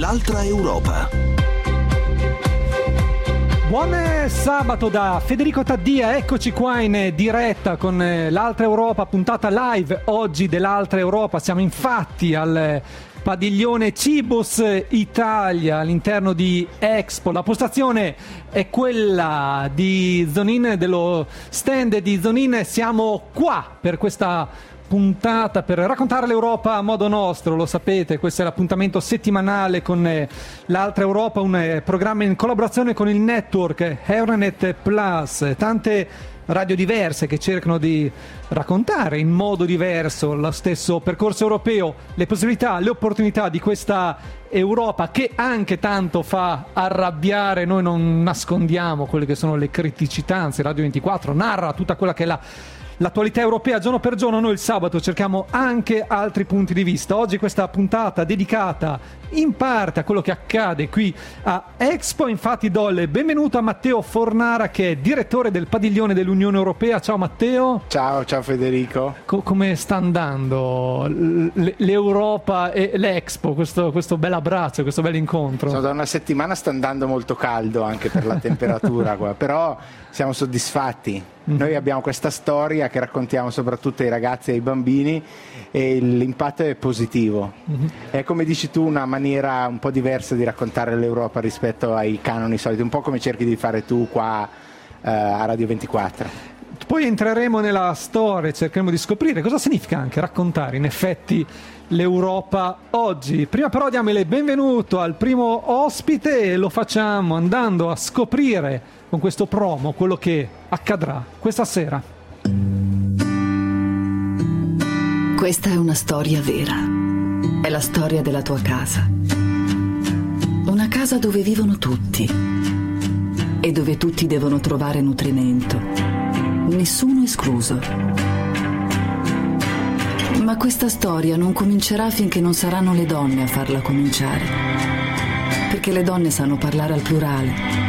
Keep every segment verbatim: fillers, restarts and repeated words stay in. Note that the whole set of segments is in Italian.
l'altra Europa. Buon sabato da Federico Taddia, eccoci qua in diretta con l'altra Europa, puntata live oggi dell'altra Europa. Siamo infatti al padiglione Cibus Italia all'interno di Expo. La postazione è quella di Zonin, dello stand di Zonin. Siamo qua per questa puntata per raccontare l'Europa a modo nostro, lo sapete, questo è l'appuntamento settimanale con l'altra Europa, un programma in collaborazione con il network Euronet Plus, tante radio diverse che cercano di raccontare in modo diverso lo stesso percorso europeo, le possibilità, le opportunità di questa Europa che anche tanto fa arrabbiare. Noi non nascondiamo quelle che sono le criticità, anzi Radio ventiquattro narra tutta quella che è la l'attualità europea giorno per giorno. Noi il sabato cerchiamo anche altri punti di vista. Oggi questa puntata dedicata in parte a quello che accade qui a Expo. Infatti do il benvenuto a Matteo Fornara, che è direttore del padiglione dell'Unione Europea. Ciao Matteo. Ciao, ciao Federico. Co- come sta andando l- l'Europa e l'Expo, questo, questo bel abbraccio, questo bel incontro? Sono da una settimana, sta andando molto caldo anche per la temperatura qua, però siamo soddisfatti. Noi abbiamo questa storia che raccontiamo soprattutto ai ragazzi e ai bambini e l'impatto è positivo. Mm-hmm. È, come dici tu, una maniera un po' diversa di raccontare l'Europa rispetto ai canoni soliti, un po' come cerchi di fare tu qua eh, a Radio ventiquattro. Poi entreremo nella storia, cercheremo di scoprire cosa significa anche raccontare in effetti l'Europa oggi. Prima però diamo il benvenuto al primo ospite e lo facciamo andando a scoprire con questo promo quello che accadrà questa sera. Questa è una storia vera. È la storia della tua casa. Una casa dove vivono tutti e dove tutti devono trovare nutrimento, nessuno escluso. Ma questa storia non comincerà finché non saranno le donne a farla cominciare, perché le donne sanno parlare al plurale.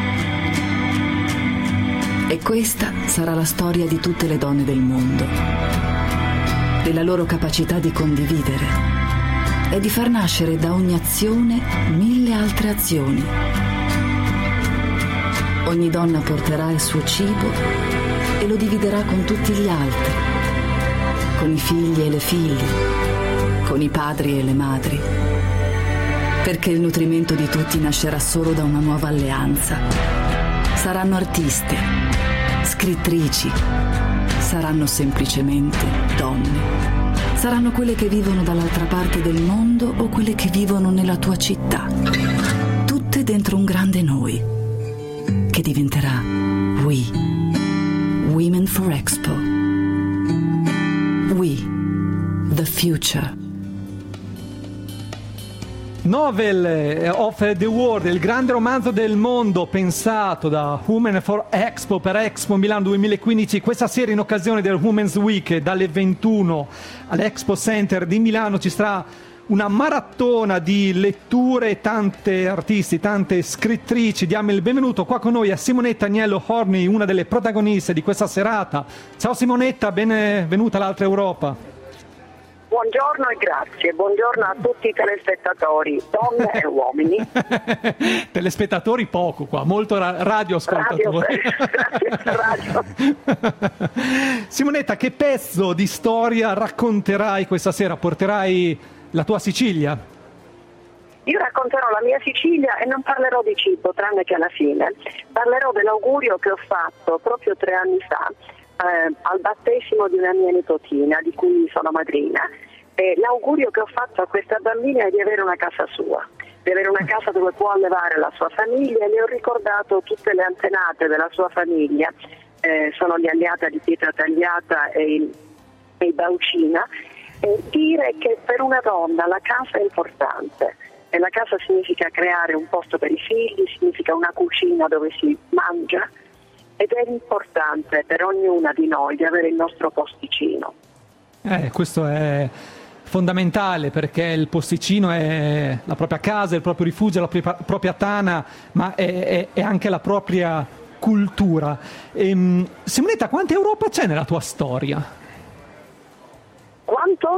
E questa sarà la storia di tutte le donne del mondo, della loro capacità di condividere e di far nascere da ogni azione mille altre azioni. Ogni donna porterà il suo cibo e lo dividerà con tutti gli altri, con i figli e le figlie, con i padri e le madri, perché il nutrimento di tutti nascerà solo da una nuova alleanza. Saranno artiste, scrittrici, saranno semplicemente donne. Saranno quelle che vivono dall'altra parte del mondo o quelle che vivono nella tua città. Tutte dentro un grande noi, che diventerà We. Women for Expo. We. The Future. Novel of the World, il grande romanzo del mondo pensato da Women for Expo per Expo Milano duemilaquindici. Questa sera, in occasione del Women's Week, dalle ventuno all'Expo Center di Milano ci sarà una maratona di letture, tante artisti, tante scrittrici. Diamo il benvenuto qua con noi a Simonetta Agnello Horny, una delle protagoniste di questa serata. Ciao Simonetta, benvenuta all'altra Europa. Buongiorno e grazie, buongiorno a tutti i telespettatori, donne e uomini. Telespettatori poco qua, molto ra- radio ascoltatori. Radio, radio. Simonetta, che pezzo di storia racconterai questa sera? Porterai la tua Sicilia? Io racconterò la mia Sicilia e non parlerò di cibo, tranne che alla fine. Parlerò dell'augurio che ho fatto proprio tre anni fa. Eh, al battesimo di una mia nipotina, di cui sono madrina, e l'augurio che ho fatto a questa bambina è di avere una casa sua, di avere una casa dove può allevare la sua famiglia. E le ho ricordato tutte le antenate della sua famiglia, eh, sono gli Aliata di Pietra Tagliata e i, e i Baucina, e dire che per una donna la casa è importante, e la casa significa creare un posto per i figli, significa una cucina dove si mangia, ed è importante per ognuna di noi di avere il nostro posticino. Eh, questo è fondamentale, perché il posticino è la propria casa, il proprio rifugio, la propria, propria tana, ma è, è, è anche la propria cultura. Ehm, Simonetta, quanta Europa c'è nella tua storia? Quanto?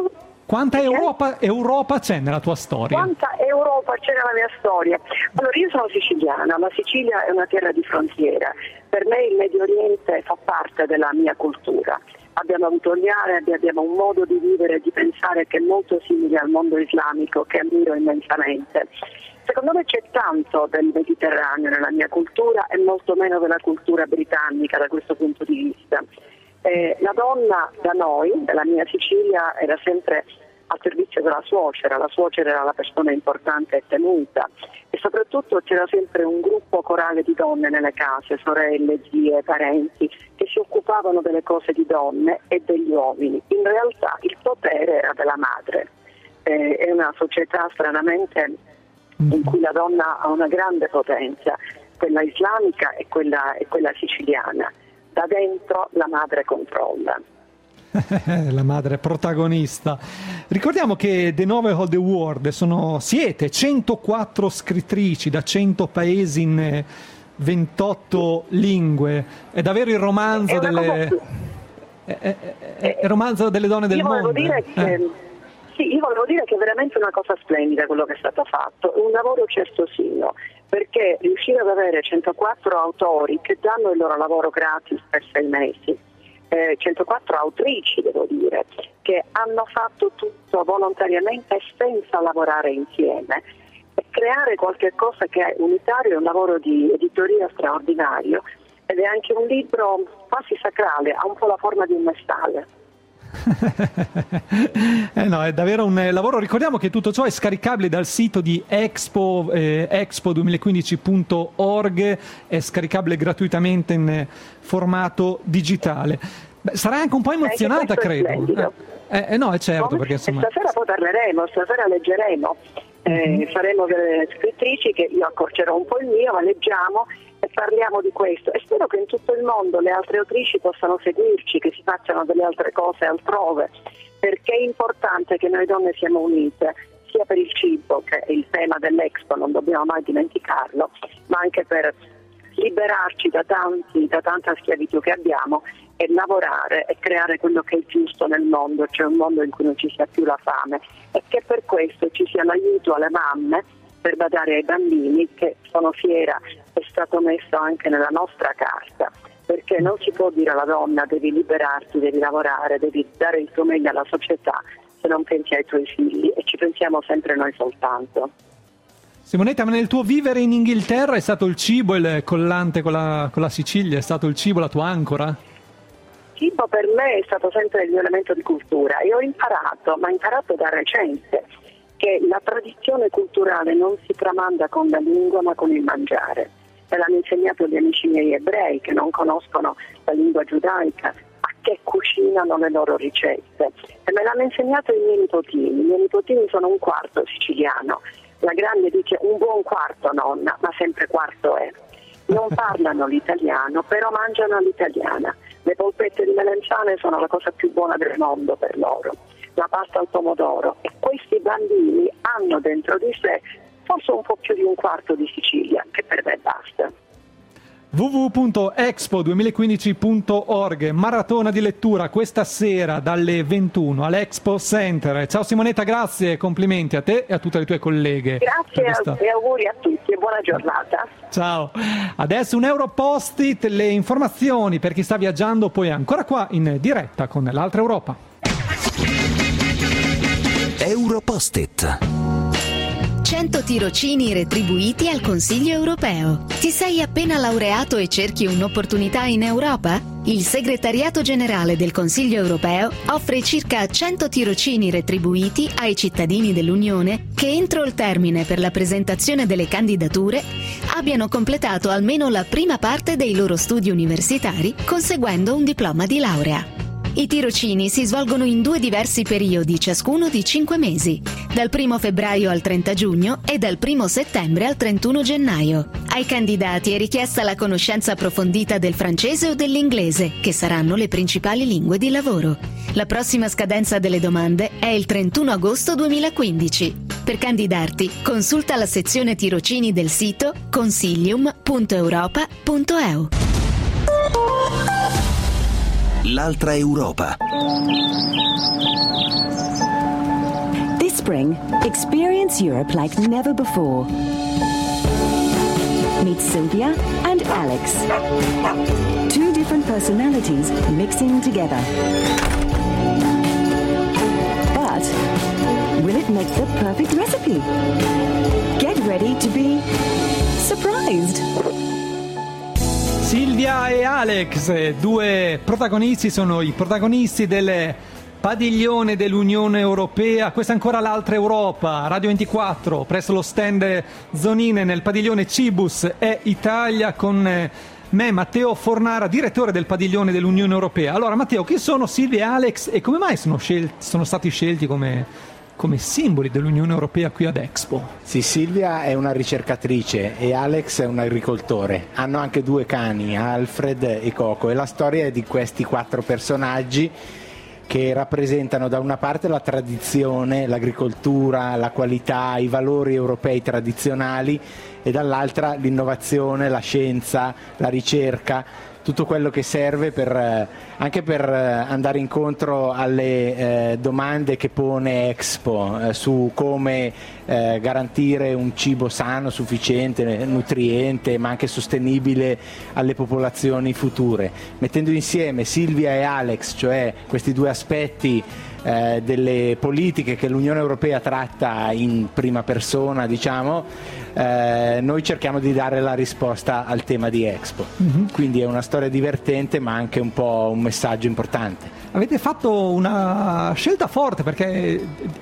Quanta Europa, Europa c'è nella tua storia? Quanta Europa c'è nella mia storia? Allora, io sono siciliana, la Sicilia è una terra di frontiera. Per me il Medio Oriente fa parte della mia cultura. Abbiamo avuto gli arabi, abbiamo un modo di vivere e di pensare che è molto simile al mondo islamico, che ammiro immensamente. Secondo me c'è tanto del Mediterraneo nella mia cultura e molto meno della cultura britannica da questo punto di vista. Eh, la donna da noi, della mia Sicilia, era sempre al servizio della suocera, la suocera era la persona importante e tenuta, e soprattutto c'era sempre un gruppo corale di donne nelle case, sorelle, zie, parenti, che si occupavano delle cose di donne e degli uomini. In realtà il potere era della madre. Eh, è una società stranamente in cui la donna ha una grande potenza, quella islamica e quella, e quella siciliana. Da dentro la madre controlla. La madre protagonista. Ricordiamo che The Novel of the World sono, siete centoquattro scrittrici da cento paesi in ventotto lingue. È davvero il romanzo delle cosa... è, è, è, è il romanzo delle donne del io mondo. Dire che... eh. Sì, io volevo dire che è veramente una cosa splendida quello che è stato fatto, un lavoro certosino, perché riuscire ad avere centoquattro autori che danno il loro lavoro gratis per sei mesi, eh, centoquattro autrici devo dire, che hanno fatto tutto volontariamente e senza lavorare insieme, e creare qualche cosa che è unitario è un lavoro di editoria straordinario, ed è anche un libro quasi sacrale, ha un po' la forma di un mestale. eh no, è davvero un lavoro. Ricordiamo che tutto ciò è scaricabile dal sito di Expo, eh, expo duemilaquindici punto org, è scaricabile gratuitamente in formato digitale. Beh, sarai anche un po' emozionata, credo. Eh, eh, no, è certo, perché insomma... Stasera poi parleremo, stasera leggeremo, eh, mm-hmm. Saremo delle scrittrici che io accorcerò un po' il mio, ma leggiamo e parliamo di questo, e spero che in tutto il mondo le altre autrici possano seguirci, che si facciano delle altre cose altrove, perché è importante che noi donne siamo unite, sia per il cibo, che è il tema dell'Expo, non dobbiamo mai dimenticarlo, ma anche per liberarci da tanti, da tanta schiavitù che abbiamo, e lavorare e creare quello che è giusto nel mondo, cioè un mondo in cui non ci sia più la fame, e che per questo ci sia l'aiuto alle mamme per badare ai bambini, che sono fiera è stato messo anche nella nostra carta, perché non si può dire alla donna devi liberarti, devi lavorare, devi dare il tuo meglio alla società se non pensi ai tuoi figli, e ci pensiamo sempre noi soltanto. Simonetta, ma nel tuo vivere in Inghilterra è stato il cibo il collante con la, con la Sicilia? È stato il cibo la tua ancora? Il cibo per me è stato sempre il mio elemento di cultura, e ho imparato, ma imparato da recente, che la tradizione culturale non si tramanda con la lingua ma con il mangiare. Me l'hanno insegnato gli amici miei ebrei che non conoscono la lingua giudaica, a che cucinano le loro ricette, e me l'hanno insegnato i miei nipotini. I miei nipotini sono un quarto siciliano, la grande dice un buon quarto nonna, ma sempre quarto è. Non parlano l'italiano, però mangiano l'italiana. Le polpette di melanzane sono la cosa più buona del mondo per loro, la pasta al pomodoro, e questi bambini hanno dentro di sé forse un po' più di un quarto di Sicilia, che per me basta. w w w punto expo duemilaquindici punto org, maratona di lettura questa sera dalle ventuno all'Expo Center. Ciao Simonetta, grazie, complimenti a te e a tutte le tue colleghe. Grazie questa... e auguri a tutti e buona giornata. Ciao. Adesso un Europost-it, le informazioni per chi sta viaggiando, poi ancora qua in diretta con l'Altra Europa. Europost-it. cento tirocini retribuiti al Consiglio europeo. Ti sei appena laureato e cerchi un'opportunità in Europa? Il Segretariato Generale del Consiglio europeo offre circa cento tirocini retribuiti ai cittadini dell'Unione che entro il termine per la presentazione delle candidature abbiano completato almeno la prima parte dei loro studi universitari conseguendo un diploma di laurea. I tirocini si svolgono in due diversi periodi, ciascuno di cinque mesi, dal primo febbraio al trenta giugno e dal primo settembre al trentuno gennaio. Ai candidati è richiesta la conoscenza approfondita del francese o dell'inglese, che saranno le principali lingue di lavoro. La prossima scadenza delle domande è il trentuno agosto duemilaquindici. Per candidarti, consulta la sezione tirocini del sito consilium punto europa punto e u. L'Altra Europa. This spring, experience Europe like never before. Meet Sylvia and Alex. Two different personalities mixing together. But will it make the perfect recipe? Get ready to be surprised. Silvia e Alex, due protagonisti, sono i protagonisti del padiglione dell'Unione Europea. Questa è ancora l'altra Europa. Radio ventiquattro presso lo stand Zonine nel padiglione Cibus è Italia, con me Matteo Fornara, direttore del padiglione dell'Unione Europea. Allora Matteo, chi sono Silvia e Alex e come mai sono, scelti, sono stati scelti come come simboli dell'Unione Europea qui ad Expo? Sì, Silvia è una ricercatrice e Alex è un agricoltore. Hanno anche due cani, Alfred e Coco, e la storia è di questi quattro personaggi che rappresentano da una parte la tradizione, l'agricoltura, la qualità, i valori europei tradizionali, e dall'altra l'innovazione, la scienza, la ricerca, tutto quello che serve per, anche per andare incontro alle eh, domande che pone Expo eh, su come eh, garantire un cibo sano, sufficiente, nutriente, ma anche sostenibile alle popolazioni future. Mettendo insieme Silvia e Alex, cioè questi due aspetti eh, delle politiche che l'Unione Europea tratta in prima persona, diciamo, Eh, noi cerchiamo di dare la risposta al tema di Expo. Mm-hmm. Quindi è una storia divertente ma anche un po' un messaggio importante. Avete fatto una scelta forte, perché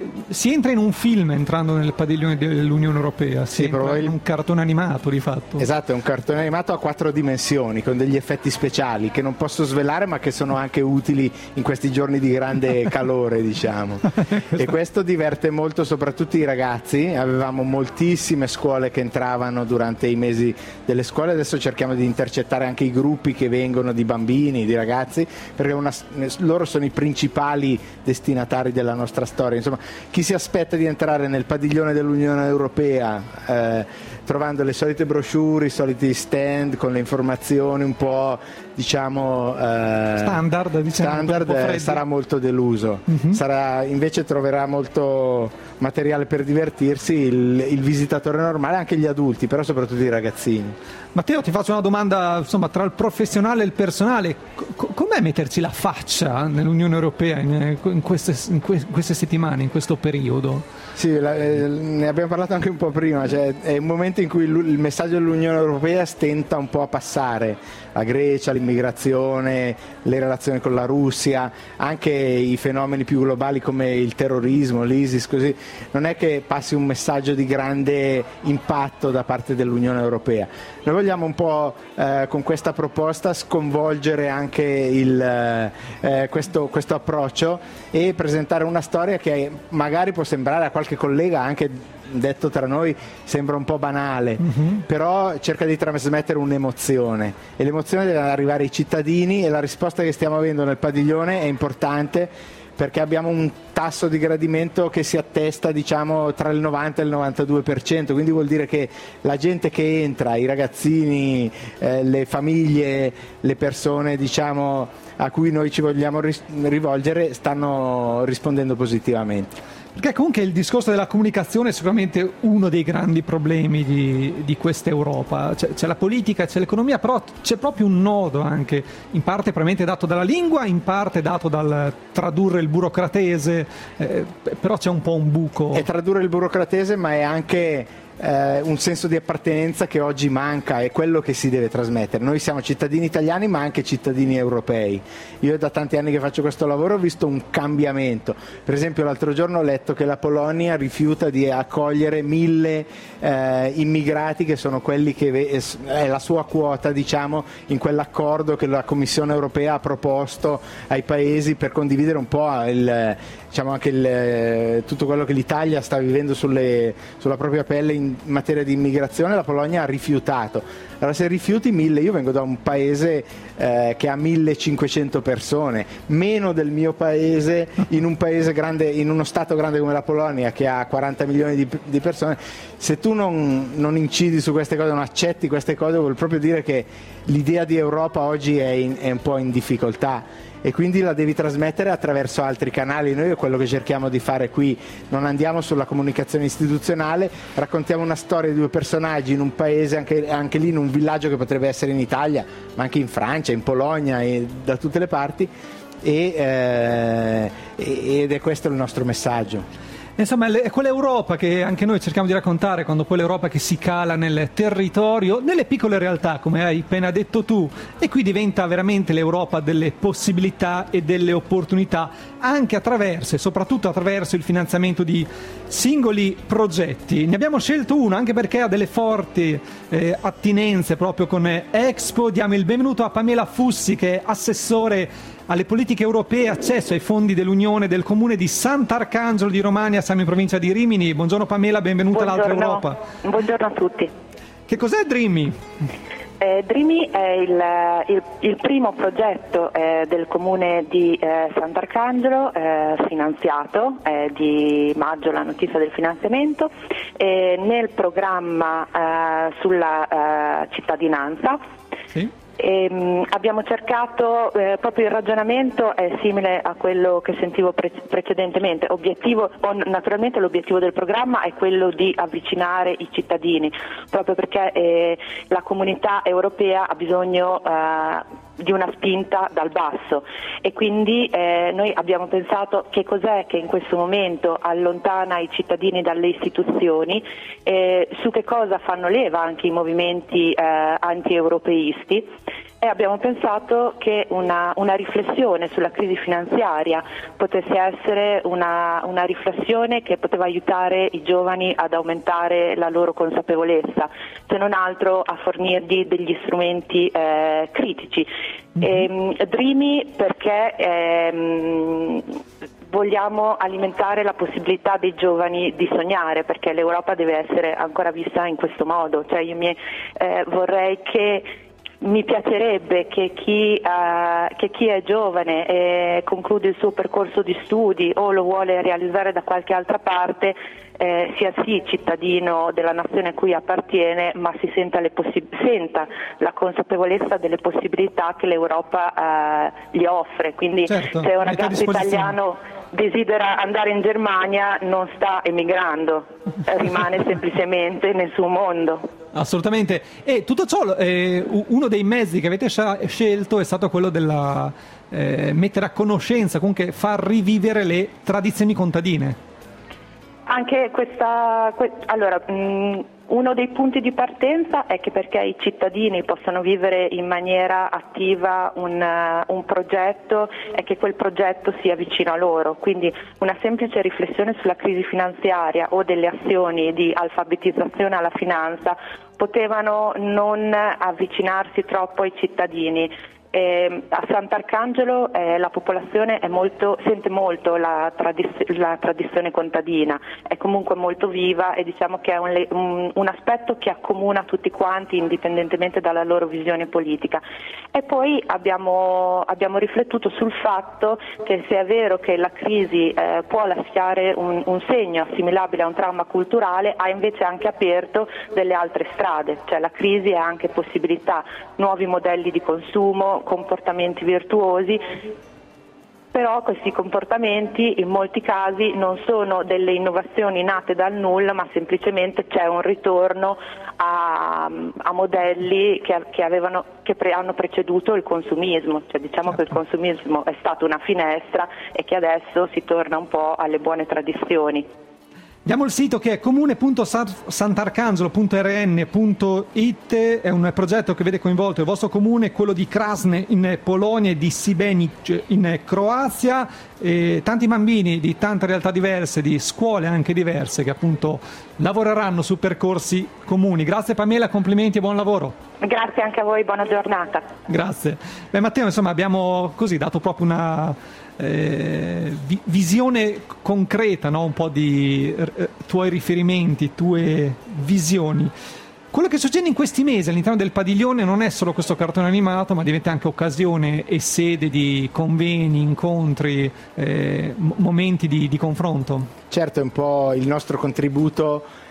si entra in un film entrando nel padiglione dell'Unione Europea, si sì, entra probabil- in un cartone animato di fatto. Esatto, è un cartone animato a quattro dimensioni con degli effetti speciali che non posso svelare ma che sono anche utili in questi giorni di grande calore, diciamo. E questo diverte molto soprattutto i ragazzi. Avevamo moltissime scuole che entravano durante i mesi delle scuole, adesso cerchiamo di intercettare anche i gruppi che vengono di bambini, di ragazzi, perché una, loro sono i principali destinatari della nostra storia. Insomma, chi si aspetta di entrare nel padiglione dell'Unione Europea eh, trovando le solite brochure, i soliti stand con le informazioni un po', diciamo, eh, standard, diciamo, standard eh, sarà molto deluso. Mm-hmm. Sarà, invece troverà molto materiale per divertirsi il, il visitatore normale, anche gli adulti, però soprattutto i ragazzini. Matteo, ti faccio una domanda, insomma, tra il professionale e il personale. C- com'è metterci la faccia nell'Unione Europea in, in, queste, in, que- in queste settimane, in questo periodo? Sì, la, eh, ne abbiamo parlato anche un po' prima, cioè è un momento in cui il messaggio dell'Unione Europea stenta un po' a passare. La Grecia, l'immigrazione, le relazioni con la Russia, anche i fenomeni più globali come il terrorismo, l'ISIS, così. Non è che passi un messaggio di grande impatto da parte dell'Unione Europea. Noi vogliamo un po' eh, con questa proposta sconvolgere anche il, eh, questo, questo approccio e presentare una storia che magari può sembrare a qualche collega, anche detto tra noi, sembra un po' banale, mm-hmm. però cerca di trasmettere un'emozione, e l'emozione deve arrivare ai cittadini, e la risposta che stiamo avendo nel padiglione è importante perché abbiamo un tasso di gradimento che si attesta, diciamo, tra il novanta e il novantadue per cento, quindi vuol dire che la gente che entra, i ragazzini, eh, le famiglie, le persone, diciamo, a cui noi ci vogliamo ris- rivolgere stanno rispondendo positivamente. Perché comunque il discorso della comunicazione è sicuramente uno dei grandi problemi di, di questa Europa. C'è, c'è la politica, c'è l'economia, però c'è proprio un nodo anche, in parte probabilmente dato dalla lingua, in parte dato dal tradurre il burocratese, eh, però c'è un po' un buco. È tradurre il burocratese, ma è anche eh, un senso di appartenenza che oggi manca, è quello che si deve trasmettere. Noi siamo cittadini italiani ma anche cittadini europei. Io da tanti anni che faccio questo lavoro ho visto un cambiamento. Per esempio l'altro giorno ho letto che la Polonia rifiuta di accogliere mille eh, immigrati, che sono quelli che è la sua quota, diciamo, in quell'accordo che la Commissione Europea ha proposto ai paesi per condividere un po' il, diciamo, anche il, tutto quello che l'Italia sta vivendo sulle, sulla propria pelle in materia di immigrazione. La Polonia ha rifiutato. Allora, se rifiuti mille, io vengo da un paese eh, che ha millecinquecento persone, meno del mio paese, in un paese grande, in uno stato grande come la Polonia che ha quaranta milioni di, di persone. Se tu non, non incidi su queste cose, non accetti queste cose, vuol proprio dire che l'idea di Europa oggi è, in, è un po' in difficoltà. e quindi la devi trasmettere attraverso altri canali. Noi è quello che cerchiamo di fare qui, non andiamo sulla comunicazione istituzionale, raccontiamo una storia di due personaggi in un paese, anche, anche lì in un villaggio che potrebbe essere in Italia, ma anche in Francia, in Polonia e da tutte le parti, e, eh, ed è questo il nostro messaggio. Insomma, è quell'Europa che anche noi cerchiamo di raccontare, quando poi l'Europa che si cala nel territorio, nelle piccole realtà, come hai appena detto tu, e qui diventa veramente l'Europa delle possibilità e delle opportunità, anche attraverso e soprattutto attraverso il finanziamento di singoli progetti. Ne abbiamo scelto uno anche perché ha delle forti eh, attinenze proprio con Expo. Diamo il benvenuto a Pamela Fussi, che è assessore alle politiche europee, accesso ai fondi dell'Unione del comune di Sant'Arcangelo di Romagna. Siamo in provincia di Rimini. Buongiorno Pamela, benvenuta all'Altra Europa. Buongiorno a tutti. Che cos'è Dreamy? Eh, Dreamy è il, il, il primo progetto eh, del comune di eh, Sant'Arcangelo, eh, finanziato, eh, di maggio la notizia del finanziamento, eh, nel programma eh, sulla eh, cittadinanza. Sì. E, mh, abbiamo cercato, eh, proprio il ragionamento è simile a quello che sentivo pre- precedentemente. Obiettivo, o, naturalmente l'obiettivo del programma è quello di avvicinare i cittadini, proprio perché eh, la comunità europea ha bisogno eh, di una spinta dal basso, e quindi eh, noi abbiamo pensato che cos'è che in questo momento allontana i cittadini dalle istituzioni, eh, su che cosa fanno leva anche i movimenti eh, anti-europeisti, e abbiamo pensato che una, una riflessione sulla crisi finanziaria potesse essere una, una riflessione che poteva aiutare i giovani ad aumentare la loro consapevolezza, se non altro a fornirgli degli strumenti eh, critici. Mm-hmm. E, Dreamy perché ehm, vogliamo alimentare la possibilità dei giovani di sognare, perché l'Europa deve essere ancora vista in questo modo. Cioè io mi, eh, vorrei che Mi piacerebbe che chi, uh, che chi è giovane e conclude il suo percorso di studi o lo vuole realizzare da qualche altra parte eh, sia sì cittadino della nazione a cui appartiene, ma si senta, le possi- senta la consapevolezza delle possibilità che l'Europa uh, gli offre. Quindi certo, se un ragazzo italiano desidera andare in Germania non sta emigrando, rimane semplicemente nel suo mondo. Assolutamente. E tutto ciò, eh, uno dei mezzi che avete scelto è stato quello della eh, mettere a conoscenza, comunque far rivivere le tradizioni contadine. Anche questa, que- allora, mh, uno dei punti di partenza è che perché i cittadini possano vivere in maniera attiva un, uh, un progetto, è che quel progetto sia vicino a loro. Quindi una semplice riflessione sulla crisi finanziaria o delle azioni di alfabetizzazione alla finanza potevano non avvicinarsi troppo ai cittadini. Eh, a Sant'Arcangelo eh, la popolazione è molto, sente molto la, tradiz- la tradizione contadina, è comunque molto viva e diciamo che è un, un, un aspetto che accomuna tutti quanti indipendentemente dalla loro visione politica. E poi abbiamo, abbiamo riflettuto sul fatto che se è vero che la crisi eh, può lasciare un, un segno assimilabile a un trauma culturale, ha invece anche aperto delle altre strade, cioè la crisi è anche possibilità, nuovi modelli di consumo, comportamenti virtuosi, però questi comportamenti in molti casi non sono delle innovazioni nate dal nulla, ma semplicemente c'è un ritorno a, a modelli che, che, avevano, che pre, hanno preceduto il consumismo, cioè diciamo certo. che il consumismo è stata una finestra e che adesso si torna un po' alle buone tradizioni. Diamo il sito che è comune punto sant'arcangelo punto erre enne punto it, è un progetto che vede coinvolto il vostro comune, quello di Krasne in Polonia e di Sibenic in Croazia, e tanti bambini di tante realtà diverse, di scuole anche diverse, che appunto lavoreranno su percorsi comuni. Grazie Pamela, complimenti e buon lavoro. Grazie anche a voi, buona giornata. Grazie. Beh Matteo, insomma abbiamo così dato proprio una Eh, vi- visione concreta, no? Un po' di eh, tuoi riferimenti, tue visioni. Quello che succede in questi mesi all'interno del padiglione non è solo questo cartone animato, ma diventa anche occasione e sede di convegni, incontri, eh, m- momenti di, di confronto. Certo, è un po' il nostro contributo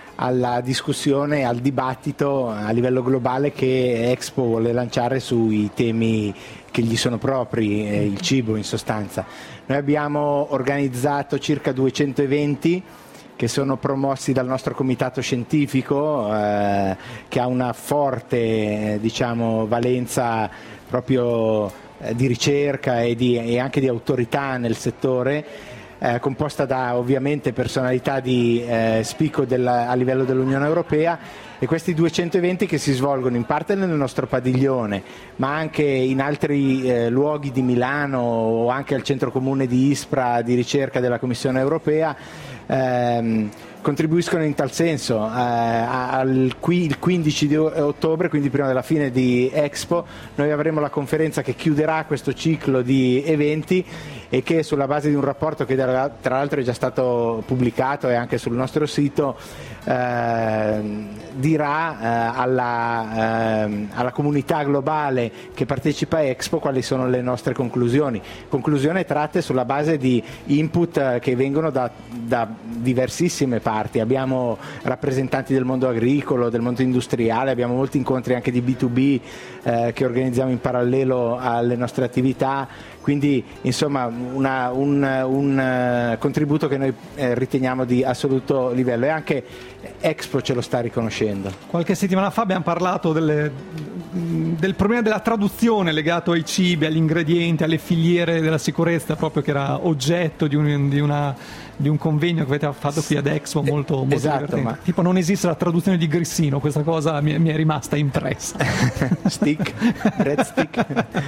alla discussione, al dibattito a livello globale che Expo vuole lanciare sui temi che gli sono propri, eh, il cibo in sostanza. Noi abbiamo organizzato circa duecento eventi che sono promossi dal nostro comitato scientifico, eh, che ha una forte eh, diciamo, valenza proprio eh, di ricerca e, di, e anche di autorità nel settore, eh, composta da ovviamente personalità di eh, spicco del, a livello dell'Unione Europea, e questi duecento eventi che si svolgono in parte nel nostro padiglione, ma anche in altri eh, luoghi di Milano o anche al centro comune di ISPRA di ricerca della Commissione Europea, ehm, contribuiscono in tal senso. Eh, al, qui, il quindici di ottobre, quindi prima della fine di Expo, noi avremo la conferenza che chiuderà questo ciclo di eventi e che, sulla base di un rapporto che tra l'altro è già stato pubblicato e anche sul nostro sito, eh, dirà eh, alla, eh, alla comunità globale che partecipa a Expo quali sono le nostre conclusioni. Conclusioni tratte sulla base di input eh, che vengono da, da diversissime parti. Abbiamo rappresentanti del mondo agricolo, del mondo industriale, abbiamo molti incontri anche di B due B eh, che organizziamo in parallelo alle nostre attività. Quindi insomma una, un, un contributo che noi eh, riteniamo di assoluto livello, e anche Expo ce lo sta riconoscendo. Qualche settimana fa abbiamo parlato delle, del problema della traduzione legato ai cibi, agli ingredienti, alle filiere della sicurezza, proprio che era oggetto di, un, di, una, di un convegno che avete fatto qui ad Expo, molto, molto esatto, divertente. Ma... Tipo non esiste la traduzione di grissino, questa cosa mi, mi è rimasta impressa. Stick, red stick.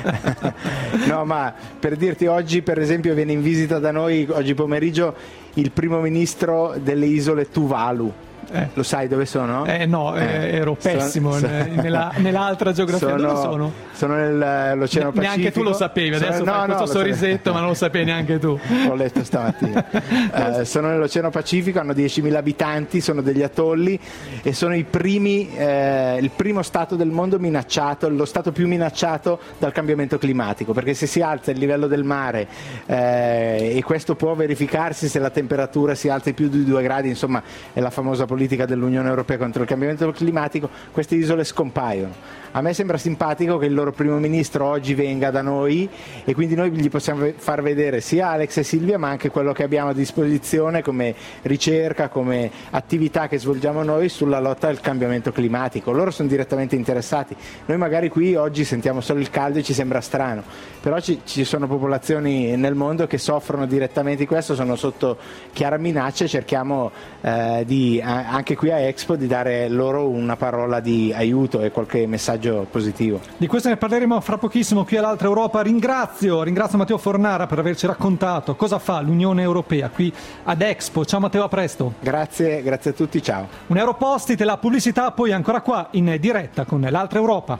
No, ma per dirti, oggi per esempio viene in visita da noi oggi pomeriggio il primo ministro delle isole Tuvalu. Eh. Lo sai dove sono? Eh no, eh, ero pessimo sono, nella, nell'altra geografia. Sono, dove sono? Sono nell'Oceano ne, Pacifico. Neanche tu lo sapevi, adesso sono, fai no, questo no, sorrisetto, ma non lo sapevi neanche tu. L'ho letto stamattina. eh, sono nell'Oceano Pacifico, hanno diecimila abitanti, sono degli atolli e sono i primi, eh, il primo stato del mondo minacciato, lo stato più minacciato dal cambiamento climatico, perché se si alza il livello del mare, eh, e questo può verificarsi se la temperatura si alza di più di due gradi, insomma è la famosa politica dell'Unione Europea contro il cambiamento climatico, queste isole scompaiono. A me sembra simpatico che il loro primo ministro oggi venga da noi e quindi noi gli possiamo far vedere sia Alex e Silvia, ma anche quello che abbiamo a disposizione come ricerca, come attività che svolgiamo noi sulla lotta al cambiamento climatico. Loro sono direttamente interessati. Noi magari qui oggi sentiamo solo il caldo e ci sembra strano, però ci, ci sono popolazioni nel mondo che soffrono direttamente di questo, sono sotto chiara minaccia, e cerchiamo eh, di, anche qui a Expo di dare loro una parola di aiuto e qualche messaggio positivo. Di questo ne parleremo fra pochissimo qui all'Altra Europa. Ringrazio, ringrazio Matteo Fornara per averci raccontato cosa fa l'Unione Europea qui ad Expo. Ciao Matteo, a presto. Grazie, grazie a tutti, ciao. Un Europost-it, la pubblicità, poi ancora qua in diretta con l'Altra Europa.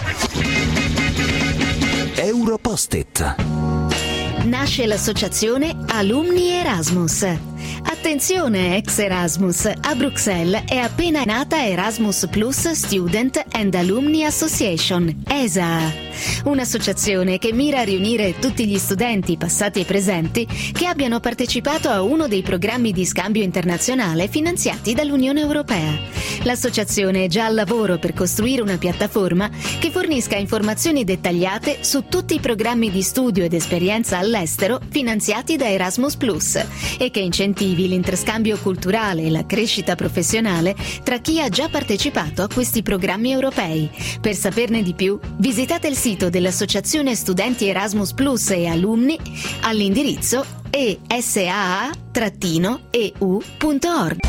Europost-it. Nasce l'associazione Alumni Erasmus. Attenzione ex Erasmus, a Bruxelles è appena nata Erasmus Plus Student and Alumni Association, E S A, un'associazione che mira a riunire tutti gli studenti passati e presenti che abbiano partecipato a uno dei programmi di scambio internazionale finanziati dall'Unione Europea. L'associazione è già al lavoro per costruire una piattaforma che fornisca informazioni dettagliate su tutti i programmi di studio ed esperienza all'estero finanziati da Erasmus Plus e che incentivi l'interscambio culturale e la crescita professionale tra chi ha già partecipato a questi programmi europei. Per saperne di più, visitate il sito dell'Associazione Studenti Erasmus Plus e Alumni all'indirizzo e s a a e u punto org.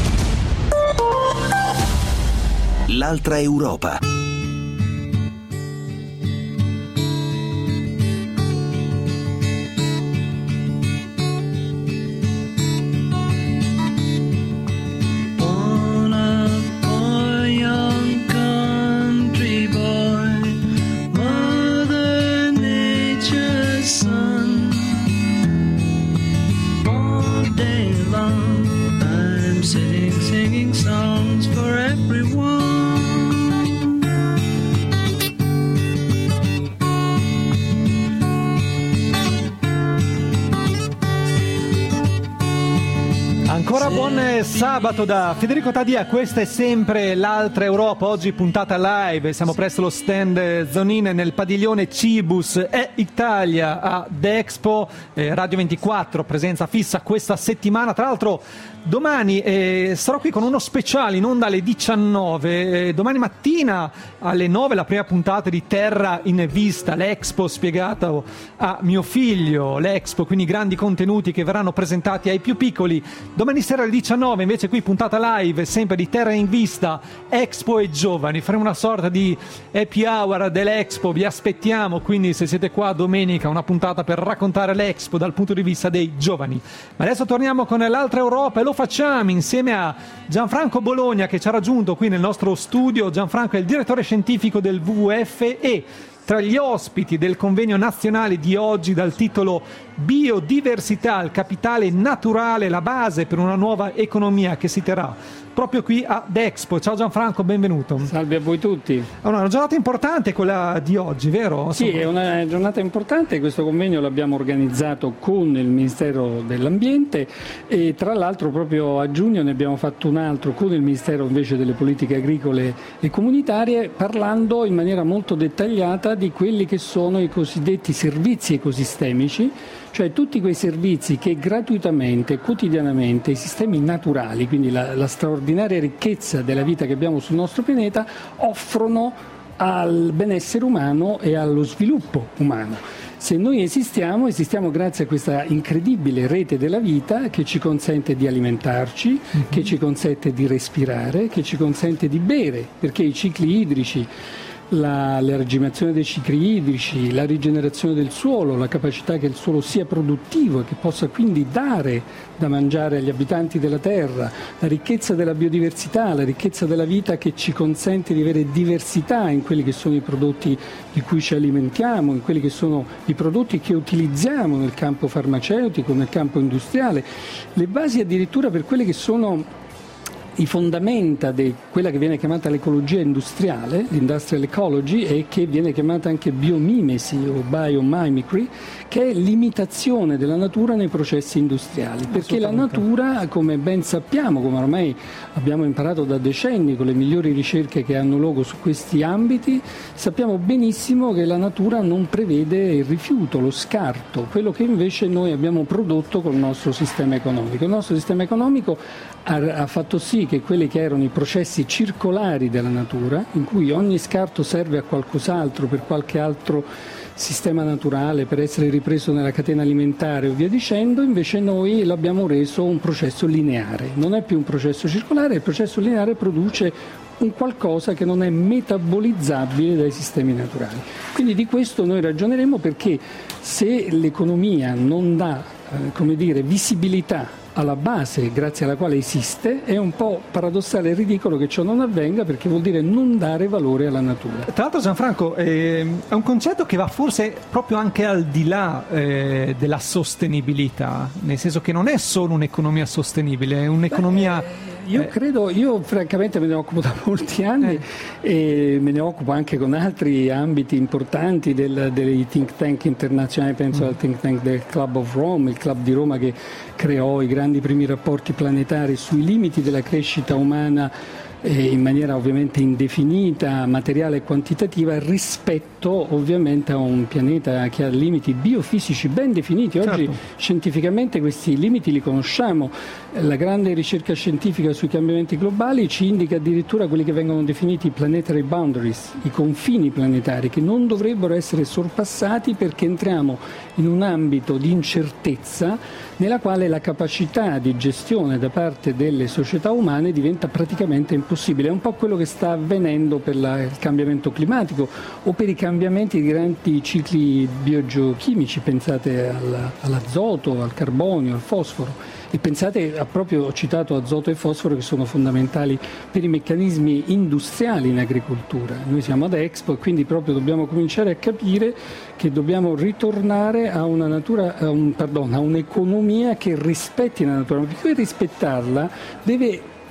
L'Altra Europa. Ancora buon Buon sabato da Federico Taddia, questa è sempre l'altra Europa, oggi puntata live, siamo presso lo stand Zonin nel padiglione Cibus e Italia ad Expo, eh, Radio ventiquattro, presenza fissa questa settimana, tra l'altro domani eh, sarò qui con uno speciale in onda alle diciannove, eh, domani mattina alle nove la prima puntata di Terra in Vista, l'Expo spiegata a mio figlio, l'Expo, quindi grandi contenuti che verranno presentati ai più piccoli. Domani sera alle diciannove invece qui puntata live sempre di Terra in Vista, Expo e Giovani, faremo una sorta di happy hour dell'Expo, vi aspettiamo, quindi se siete qua domenica una puntata per raccontare l'Expo dal punto di vista dei giovani. Ma adesso torniamo con l'altra Europa e lo facciamo insieme a Gianfranco Bologna che ci ha raggiunto qui nel nostro studio. Gianfranco è il direttore scientifico del W W F e tra gli ospiti del convegno nazionale di oggi dal titolo Biodiversità, il capitale naturale, la base per una nuova economia, che si terrà proprio qui ad Expo. Ciao Gianfranco, benvenuto. Salve a voi tutti. È una giornata importante quella di oggi, vero? Sì, è una giornata importante. Questo convegno l'abbiamo organizzato con il Ministero dell'Ambiente e tra l'altro proprio a giugno ne abbiamo fatto un altro con il Ministero invece delle Politiche Agricole e Comunitarie, parlando in maniera molto dettagliata di quelli che sono i cosiddetti servizi ecosistemici, cioè tutti quei servizi che gratuitamente, quotidianamente, i sistemi naturali, quindi la, la straordinaria ricchezza della vita che abbiamo sul nostro pianeta, offrono al benessere umano e allo sviluppo umano. Se noi esistiamo, esistiamo grazie a questa incredibile rete della vita che ci consente di alimentarci, mm-hmm. che ci consente di respirare, che ci consente di bere, perché i cicli idrici, La, la regimazione dei cicli idrici, la rigenerazione del suolo, la capacità che il suolo sia produttivo e che possa quindi dare da mangiare agli abitanti della terra, la ricchezza della biodiversità, la ricchezza della vita che ci consente di avere diversità in quelli che sono i prodotti di cui ci alimentiamo, in quelli che sono i prodotti che utilizziamo nel campo farmaceutico, nel campo industriale, le basi addirittura per quelle che sono i fondamenta di quella che viene chiamata l'ecologia industriale, l'industrial ecology, e che viene chiamata anche biomimesi o biomimicry, che è l'imitazione della natura nei processi industriali, perché la natura, come ben sappiamo, come ormai abbiamo imparato da decenni con le migliori ricerche che hanno luogo su questi ambiti, sappiamo benissimo che la natura non prevede il rifiuto, lo scarto, quello che invece noi abbiamo prodotto con il nostro sistema economico. Il nostro sistema economico ha, ha fatto sì che quelli che erano i processi circolari della natura, in cui ogni scarto serve a qualcos'altro, per qualche altro sistema naturale, per essere ripreso nella catena alimentare o via dicendo, invece noi l'abbiamo reso un processo lineare. Non è più un processo circolare, il processo lineare produce un qualcosa che non è metabolizzabile dai sistemi naturali. Quindi di questo noi ragioneremo, perché se l'economia non dà, eh, come dire, visibilità alla base grazie alla quale esiste, è un po' paradossale e ridicolo che ciò non avvenga, perché vuol dire non dare valore alla natura. Tra l'altro Gianfranco, eh, è un concetto che va forse proprio anche al di là eh, della sostenibilità, nel senso che non è solo un'economia sostenibile, è un'economia... Beh, io credo, io francamente me ne occupo da molti anni eh. e me ne occupo anche con altri ambiti importanti del, dei think tank internazionali, penso mm. al think tank del Club of Rome, il Club di Roma che creò i grandi primi rapporti planetari sui limiti della crescita umana eh, in maniera ovviamente indefinita, materiale e quantitativa, rispetto ovviamente a un pianeta che ha limiti biofisici ben definiti. Oggi certo. Scientificamente questi limiti li conosciamo. La grande ricerca scientifica sui cambiamenti globali ci indica addirittura quelli che vengono definiti planetary boundaries, i confini planetari, che non dovrebbero essere sorpassati, perché entriamo in un ambito di incertezza nella quale la capacità di gestione da parte delle società umane diventa praticamente impossibile. È un po' quello che sta avvenendo per la, il cambiamento climatico o per i cambiamenti di grandi cicli biogeochimici, pensate alla, all'azoto, al carbonio, al fosforo. E pensate, a proprio ho citato azoto e fosforo, che sono fondamentali per i meccanismi industriali in agricoltura. Noi siamo ad Expo e quindi proprio dobbiamo cominciare a capire che dobbiamo ritornare a una natura, a un, pardon, a un'economia che rispetti la natura, ma per rispettarla deve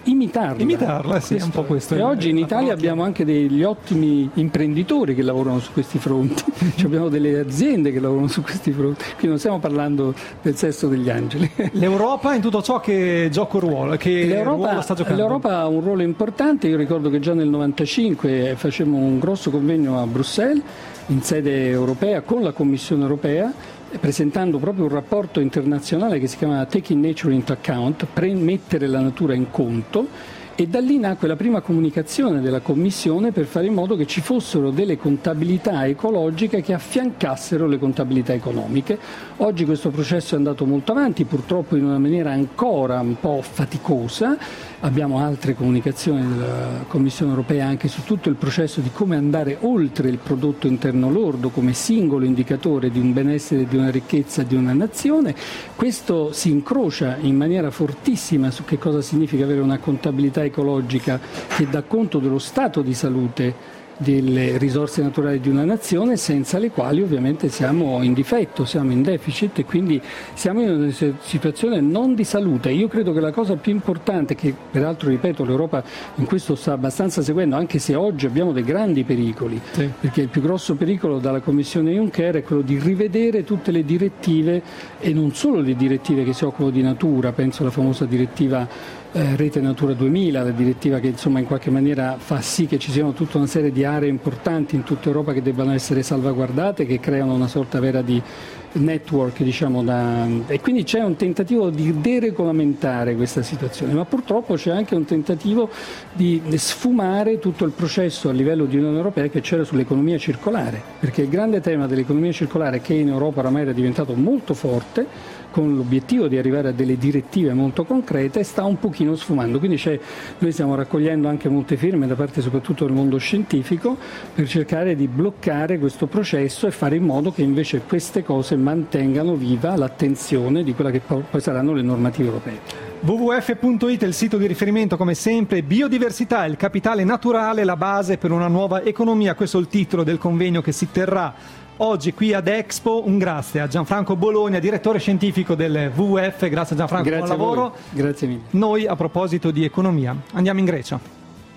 imitarla. Imitarla, sì, è un po' questo. E oggi in Italia abbiamo anche degli ottimi imprenditori che lavorano su questi fronti, cioè abbiamo delle aziende che lavorano su questi fronti, quindi non stiamo parlando del sesso degli angeli. L'Europa in tutto ciò che gioco ruolo, che L'Europa, ruolo sta giocando? L'Europa ha un ruolo importante, io ricordo che già nel novantacinque facemmo un grosso convegno a Bruxelles in sede europea con la Commissione europea, presentando proprio un rapporto internazionale che si chiama Taking Nature into Account, mettere la natura in conto, e da lì nacque la prima comunicazione della Commissione per fare in modo che ci fossero delle contabilità ecologiche che affiancassero le contabilità economiche. Oggi questo processo è andato molto avanti, purtroppo in una maniera ancora un po' faticosa. Abbiamo altre comunicazioni della Commissione europea anche su tutto il processo di come andare oltre il prodotto interno lordo come singolo indicatore di un benessere, di una ricchezza di una nazione. Questo si incrocia in maniera fortissima su che cosa significa avere una contabilità ecologica che dà conto dello stato di salute delle risorse naturali di una nazione, senza le quali ovviamente siamo in difetto, siamo in deficit e quindi siamo in una situazione non di salute. Io credo che la cosa più importante, che peraltro ripeto l'Europa in questo sta abbastanza seguendo, anche se oggi abbiamo dei grandi pericoli, sì. Perché il più grosso pericolo dalla Commissione Juncker è quello di rivedere tutte le direttive e non solo le direttive che si occupano di natura, penso alla famosa direttiva Eh, Rete Natura duemila, la direttiva che insomma in qualche maniera fa sì che ci siano tutta una serie di aree importanti in tutta Europa che debbano essere salvaguardate, che creano una sorta vera di network, diciamo, da... e quindi c'è un tentativo di deregolamentare questa situazione, ma purtroppo c'è anche un tentativo di sfumare tutto il processo a livello di Unione Europea che c'era sull'economia circolare, perché il grande tema dell'economia circolare, che in Europa oramai era diventato molto forte con l'obiettivo di arrivare a delle direttive molto concrete, sta un pochino sfumando. Quindi c'è, noi stiamo raccogliendo anche molte firme da parte soprattutto del mondo scientifico per cercare di bloccare questo processo e fare in modo che invece queste cose mantengano viva l'attenzione di quella che poi saranno le normative europee. W W F punto it è il sito di riferimento come sempre. Biodiversità, il capitale naturale, la base per una nuova economia. Questo è il titolo del convegno che si terrà oggi qui ad Expo. Un grazie a Gianfranco Bologna, direttore scientifico del W W F. Grazie a Gianfranco, grazie buon lavoro. Grazie mille. Noi a proposito di economia andiamo in Grecia.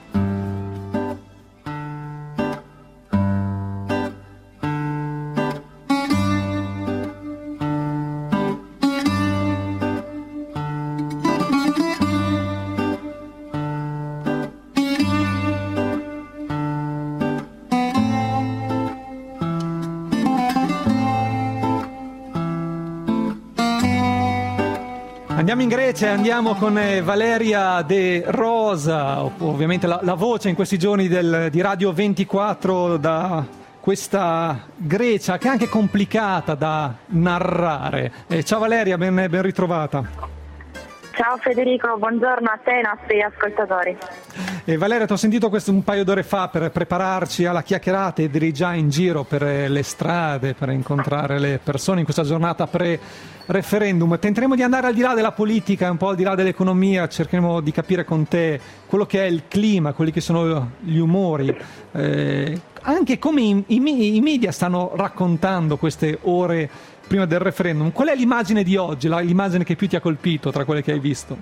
Andiamo in Grecia e andiamo con Valeria De Rosa, ovviamente la, la voce in questi giorni del, di Radio ventiquattro da questa Grecia che è anche complicata da narrare. Eh, ciao Valeria, ben, ben ritrovata. Ciao Federico, buongiorno a te e ai nostri ascoltatori. E Valeria, ti ho sentito questo un paio d'ore fa per prepararci alla chiacchierata ed eri già in giro per le strade, per incontrare le persone in questa giornata pre-referendum. Tenteremo di andare al di là della politica, un po' al di là dell'economia, cercheremo di capire con te quello che è il clima, quelli che sono gli umori, eh, anche come i, i, i media stanno raccontando queste ore prima del referendum. Qual è l'immagine di oggi, la, l'immagine che più ti ha colpito tra quelle che hai visto?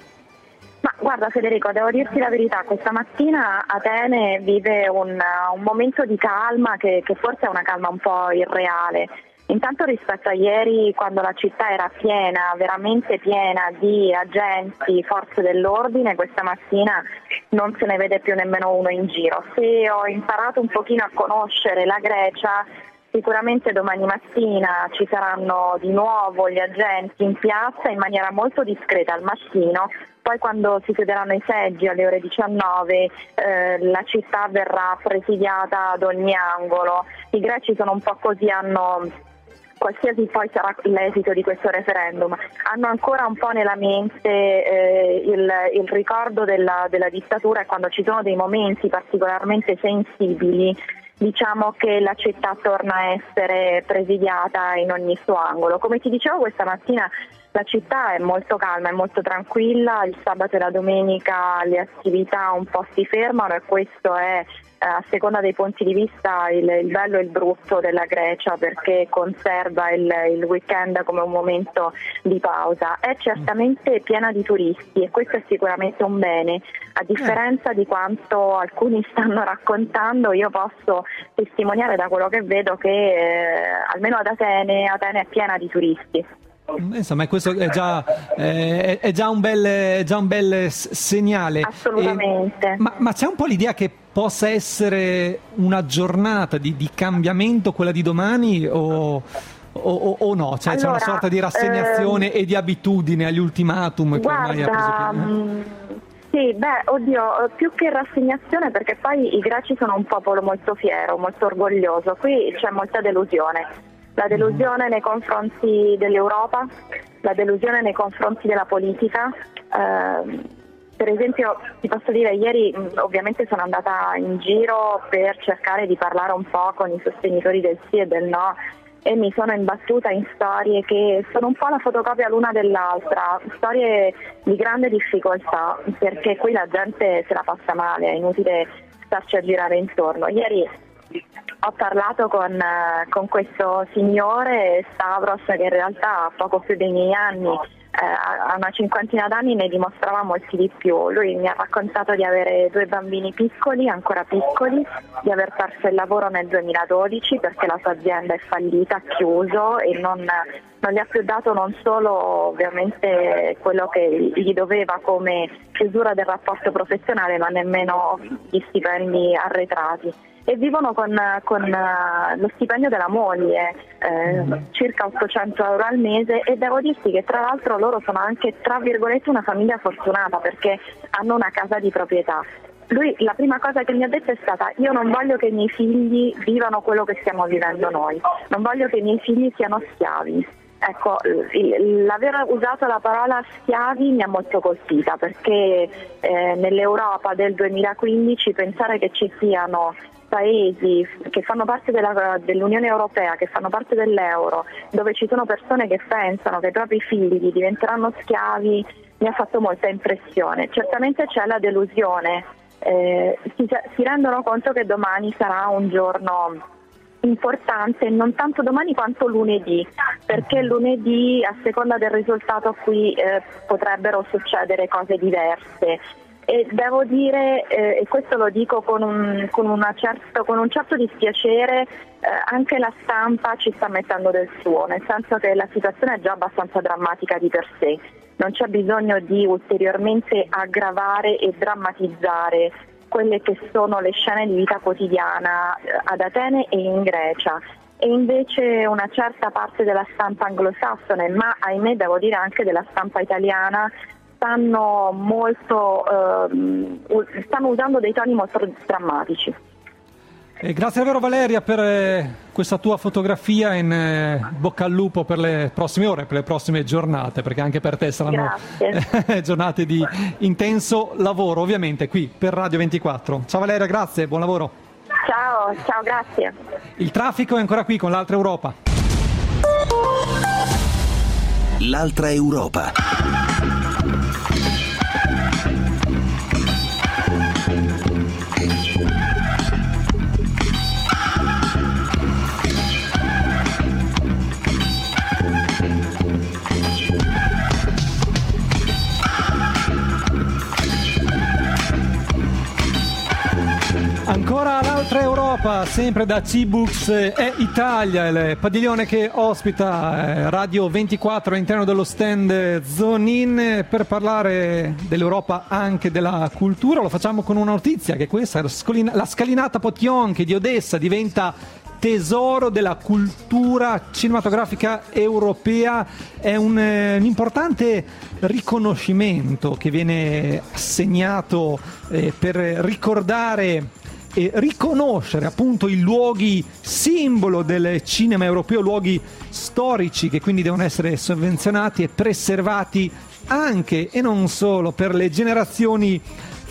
Ma guarda Federico, devo dirti la verità, questa mattina Atene vive un, un momento di calma che, che forse è una calma un po' irreale. Intanto rispetto a ieri, quando la città era piena, veramente piena di agenti, forze dell'ordine, questa mattina non se ne vede più nemmeno uno in giro. Se ho imparato un pochino a conoscere la Grecia, sicuramente domani mattina ci saranno di nuovo gli agenti in piazza in maniera molto discreta al mattino, poi quando si siederanno i seggi alle ore diciannove eh, la città verrà presidiata ad ogni angolo. I greci sono un po' così, hanno, qualsiasi poi sarà l'esito di questo referendum, hanno ancora un po' nella mente eh, il, il ricordo della, della dittatura, e quando ci sono dei momenti particolarmente sensibili diciamo che la città torna a essere presidiata in ogni suo angolo. Come ti dicevo, questa mattina La città è molto calma, è molto tranquilla, il sabato e la domenica le attività un po' si fermano e questo è, a seconda dei punti di vista, il, il bello e il brutto della Grecia, perché conserva il, il weekend come un momento di pausa. È certamente piena di turisti e questo è sicuramente un bene, a differenza di quanto alcuni stanno raccontando. Io posso testimoniare da quello che vedo che eh, almeno ad Atene, Atene è piena di turisti. Insomma, questo è già, eh, è già un bel, è già un bel segnale. Assolutamente. E, ma, ma c'è un po' l'idea che possa essere una giornata di, di cambiamento quella di domani o, o, o no? Cioè, allora, c'è una sorta di rassegnazione ehm, e di abitudine agli ultimatum che guarda, ormai ha preso piede? Sì, beh, oddio, più che rassegnazione, perché poi i greci sono un popolo molto fiero, molto orgoglioso, qui c'è molta delusione. La delusione nei confronti dell'Europa, la delusione nei confronti della politica. Eh, per esempio, ti posso dire, ieri mh, ovviamente sono andata in giro per cercare di parlare un po' con i sostenitori del sì e del no e mi sono imbattuta in storie che sono un po' la fotocopia l'una dell'altra, storie di grande difficoltà, perché qui la gente se la passa male, è inutile starci a girare intorno. Ieri ho parlato con, con questo signore Stavros, che in realtà ha poco più dei miei anni, eh, a una cinquantina d'anni ne dimostrava molti di più. Lui mi ha raccontato di avere due bambini piccoli, ancora piccoli, di aver perso il lavoro nel duemiladodici perché la sua azienda è fallita, ha chiuso e non, non gli ha più dato non solo ovviamente quello che gli doveva come chiusura del rapporto professionale, ma nemmeno gli stipendi arretrati. E vivono con, con uh, lo stipendio della moglie, eh, circa ottocento euro al mese, e devo dirti che tra l'altro loro sono anche tra virgolette una famiglia fortunata perché hanno una casa di proprietà. Lui la prima cosa che mi ha detto è stata: io non voglio che i miei figli vivano quello che stiamo vivendo noi, non voglio che i miei figli siano schiavi. Ecco, l'aver usato la parola schiavi mi ha molto colpita, perché eh, nell'Europa del duemilaquindici pensare che ci siano paesi che fanno parte della, dell'Unione Europea, che fanno parte dell'euro, dove ci sono persone che pensano che i propri figli diventeranno schiavi, mi ha fatto molta impressione. Certamente c'è la delusione, eh, si, si rendono conto che domani sarà un giorno importante, non tanto domani quanto lunedì, perché lunedì a seconda del risultato qui eh, potrebbero succedere cose diverse. E devo dire, eh, e questo lo dico con un, con una certo, con un certo dispiacere, eh, anche la stampa ci sta mettendo del suo, nel senso che la situazione è già abbastanza drammatica di per sé. Non c'è bisogno di ulteriormente aggravare e drammatizzare quelle che sono le scene di vita quotidiana eh, ad Atene e in Grecia. E invece una certa parte della stampa anglosassone, ma ahimè devo dire anche della stampa italiana, stanno molto ehm, stanno usando dei toni molto drammatici. E grazie davvero Valeria per eh, questa tua fotografia, in eh, bocca al lupo per le prossime ore, per le prossime giornate, perché anche per te saranno eh, giornate di intenso lavoro, ovviamente qui per Radio ventiquattro. Ciao Valeria, grazie, buon lavoro. Ciao, ciao, grazie. Il traffico è ancora qui con l'Altra Europa. L'Altra Europa. Ancora l'Altra Europa, sempre da C-Books e Italia, il padiglione che ospita eh, Radio ventiquattro all'interno dello stand Zone In, per parlare dell'Europa, anche della cultura. Lo facciamo con una notizia, che questa è la, scolina- la scalinata Potionchi di Odessa diventa tesoro della cultura cinematografica europea. È un, eh, un importante riconoscimento che viene assegnato eh, per ricordare e riconoscere appunto i luoghi simbolo del cinema europeo, luoghi storici che quindi devono essere sovvenzionati e preservati anche e non solo per le generazioni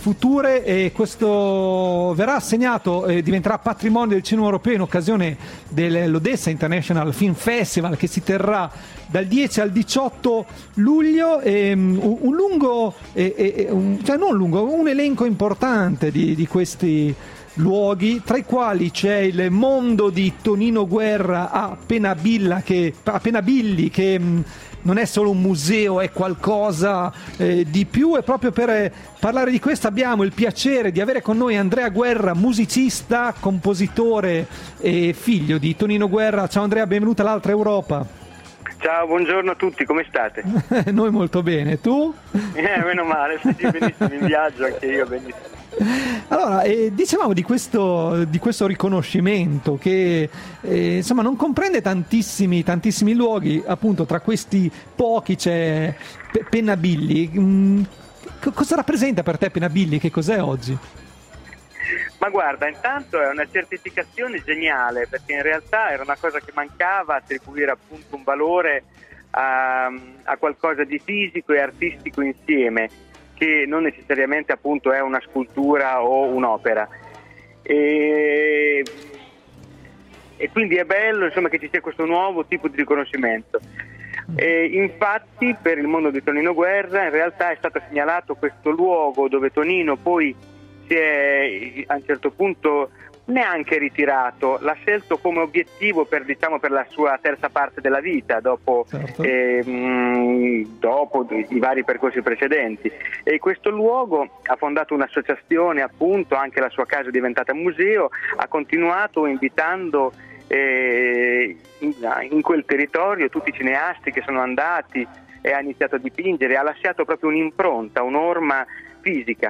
future, e questo verrà assegnato e diventerà patrimonio del cinema europeo in occasione dell'Odessa International Film Festival, che si terrà dal dieci al diciotto luglio. E, um, un lungo, e, e, un, cioè non lungo, un elenco importante di, di questi luoghi, tra i quali c'è il mondo di Tonino Guerra a Penabilla, che, a Penabilli, che mh, non è solo un museo, è qualcosa eh, di più. E proprio per eh, parlare di questo abbiamo il piacere di avere con noi Andrea Guerra, musicista, compositore e figlio di Tonino Guerra. Ciao Andrea, benvenuto all'Altra Europa. Ciao, buongiorno a tutti, come state? Noi molto bene, tu? Eh, meno male, sì, benissimo, in viaggio anche io, benissimo. Allora, eh, dicevamo di questo, di questo riconoscimento che eh, insomma non comprende tantissimi, tantissimi luoghi. Appunto, tra questi pochi c'è P- Penabilli. Mm, c- cosa rappresenta per te Penabilli? Che cos'è oggi? Ma guarda, intanto è una certificazione geniale, perché in realtà era una cosa che mancava, attribuire appunto un valore a, a qualcosa di fisico e artistico insieme, che non necessariamente appunto è una scultura o un'opera. E, e quindi è bello, insomma, che ci sia questo nuovo tipo di riconoscimento. E infatti per il mondo di Tonino Guerra in realtà è stato segnalato questo luogo dove Tonino poi si è a un certo punto neanche ritirato, l'ha scelto come obiettivo per, diciamo, per la sua terza parte della vita, dopo, certo. eh, mh, dopo i vari percorsi precedenti. E questo luogo ha fondato un'associazione, appunto, anche la sua casa è diventata museo, ha continuato invitando eh, in, in quel territorio tutti i cineasti che sono andati, e ha iniziato a dipingere, ha lasciato proprio un'impronta, un'orma fisica.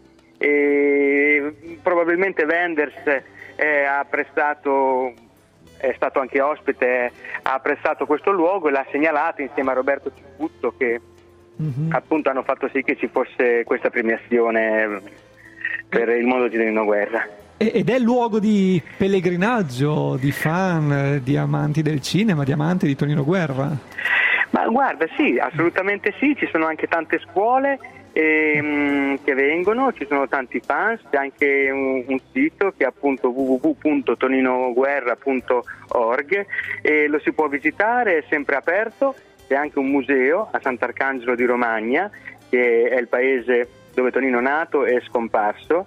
E probabilmente Wenders eh, ha apprezzato, è stato anche ospite, ha apprezzato questo luogo e l'ha segnalato insieme a Roberto Ciputto, che mm-hmm. appunto hanno fatto sì che ci fosse questa premiazione per il mondo di Tonino Guerra. Ed è luogo di pellegrinaggio di fan, di amanti del cinema, di amanti di Tonino Guerra? Ma guarda, sì, assolutamente sì, ci sono anche tante scuole ehm, che vengono, ci sono tanti fans, c'è anche un, un sito che è appunto w w w punto toninoguerra punto org e lo si può visitare, è sempre aperto. C'è anche un museo a Sant'Arcangelo di Romagna, che è il paese dove Tonino è nato e è scomparso,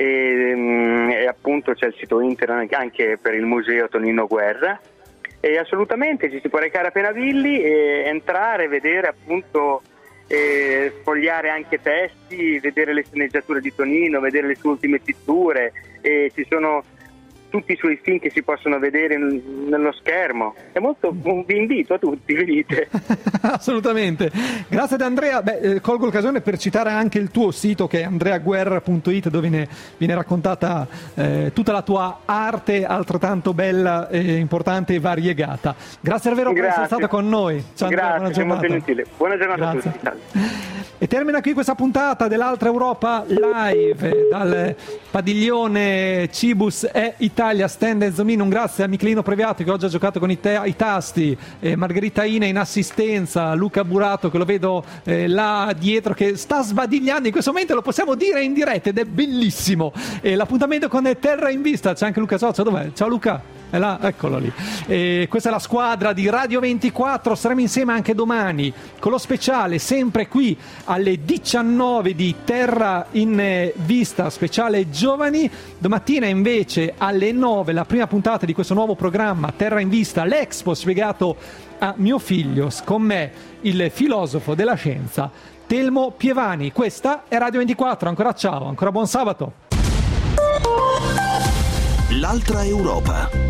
e, e appunto c'è il sito internet anche per il museo Tonino Guerra. E assolutamente ci si può recare a Penabilli e entrare, vedere appunto, eh, sfogliare anche testi, vedere le sceneggiature di Tonino, vedere le sue ultime pitture, e ci sono tutti i suoi film che si possono vedere n- nello schermo. È molto, vi invito a tutti, venite. Assolutamente. Grazie ad Andrea. Beh, eh, colgo l'occasione per citare anche il tuo sito, che è andrea guerra punto it, dove viene, viene raccontata eh, tutta la tua arte, altrettanto bella, eh, importante e variegata. Grazie davvero per essere stato con noi. Ciao Andrea, buona giornata. Molto gentile. Buona giornata Grazie. a tutti. E termina qui questa puntata dell'Altra Europa live dal padiglione Cibus e Italia Stand and Zoom In. Un grazie a Michelino Previato, che oggi ha giocato con i, te- i tasti, eh, Margherita Ina in assistenza, Luca Burato, che lo vedo eh, là dietro, che sta sbadigliando in questo momento, lo possiamo dire in diretta ed è bellissimo. E l'appuntamento con Terra in Vista, c'è anche Luca Zoccia. Dov'è? Ciao Luca. È là, eccolo lì. E questa è la squadra di Radio ventiquattro. Saremo insieme anche domani con lo speciale, sempre qui alle diciannove, di Terra in Vista, speciale giovani. Domattina invece alle nove la prima puntata di questo nuovo programma Terra in Vista, l'Expo spiegato a mio figlio, con me il filosofo della scienza Telmo Pievani. Questa è Radio ventiquattro. Ancora ciao, ancora buon sabato. L'Altra Europa.